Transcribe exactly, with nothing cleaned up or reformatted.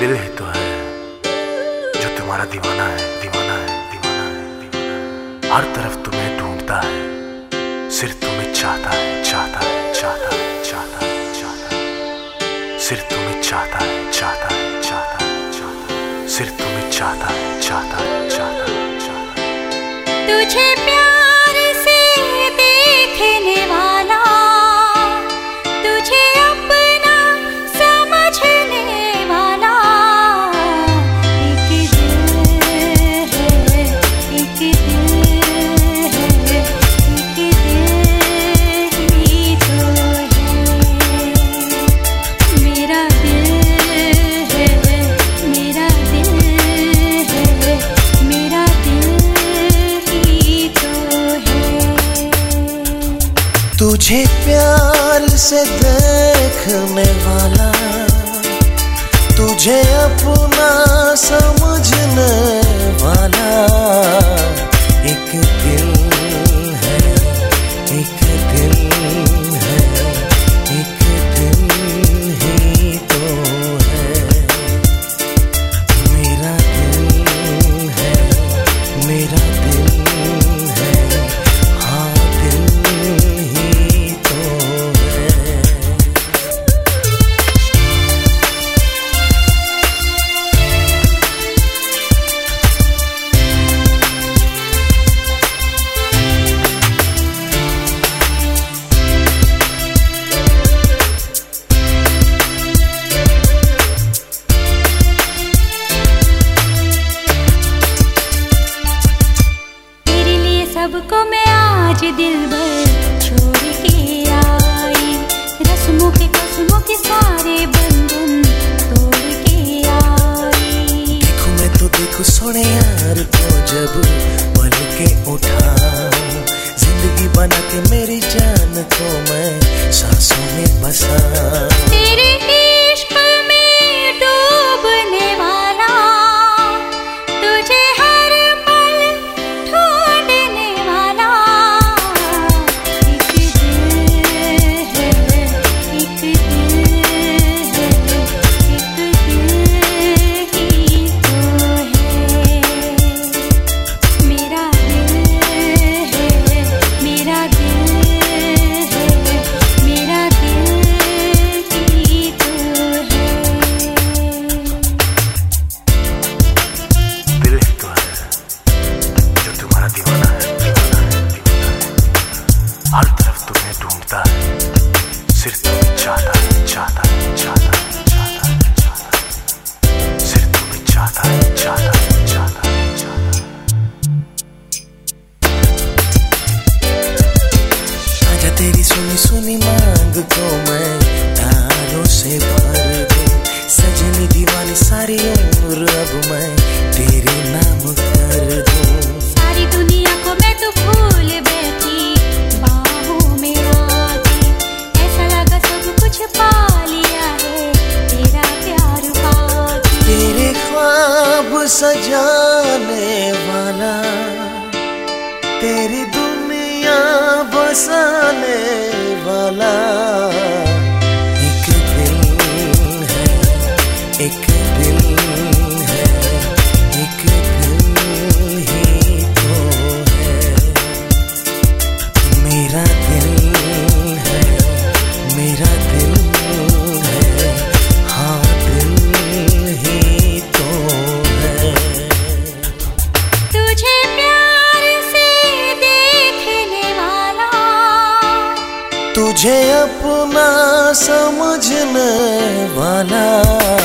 दिल ही तो है जो तुम्हारा दीवाना है, दीवाना है, दीवाना है, दीवाना है। हर तरफ तुम्हें ढूंढता है, सिर्फ तुम्हें चाहता है, चाहता है, चाहता है, चाहता है, चाहता है। सिर्फ तुम्हें चाहता है, चाहता है, चाहता है, चाहता है। सिर्फ तुम्हें चाहता है, चाहता है, चाहता है, चाहता है। तुझे प्यार से देखने वाला, तुझे अपना समझने वाला, एक दिल है, एक दिल है, एक दिल ही तो है। मेरा दिल है, मेरा दिल है, मेरा दिल ही तो है। तुझे प्यार से देखने वाला, तुझे अपना समझने वाला, एक दिल है, एक दिल है, एक दिल ही तो है। मेरा दिल है, मेरा दिल है, हाँ दिल ही तो है। तेरे लिए सबको मैं आज दिल भर छोड़ के आई, रस्मों के कसमों के सारे बंधन तोड़ के आई। देखो मैं तो देखो सोने यार को जब पल के उठाऊं, जिंदगी बना के मेरी जान को मैं सांसों में बसाऊं। तेरे इश्क में डूबने वाला, तुझे हर पल ढूंढने वाला, एक दिल है, एक दिल है, एक दिल ही तो है। मेरा दिल है, मेरा दिल है, मेरा दिल ही तो है। दिल ही तो है जो तुम्हारा दीवाना है, दीवाना है, दीवाना है। हर तरफ तुम्हें ढूंढता है, सिर्फ तुम्हें चाहता है, चाहता है, चाहता है, चाहता है, चाहता है। सिर्फ तुम्हें चाहता है, चाहता है, चाहता है, चाहता है। आजा तेरी सुनी सुनी मांग को मैं तारों से भर दूं, सजनी दीवानी सारी उम्र अब मैं तेरे नाम कर दूं। सारी दुनिया को मैं तो भूल बैठी बाहों में आके, ऐसा लगा सब कुछ पा लिया है तेरा प्यार पाके। तेरे ख्वाब सजाने वाला, तेरी दुनिया बसाने वाला, एक दिल है, एक दिल है, एक दिल ही तो है। मेरा दिल है, मेरा दिल है, हाँ दिल ही तो है। तुझे प्यार से देखने वाला, तुझे अपना समझने वाला,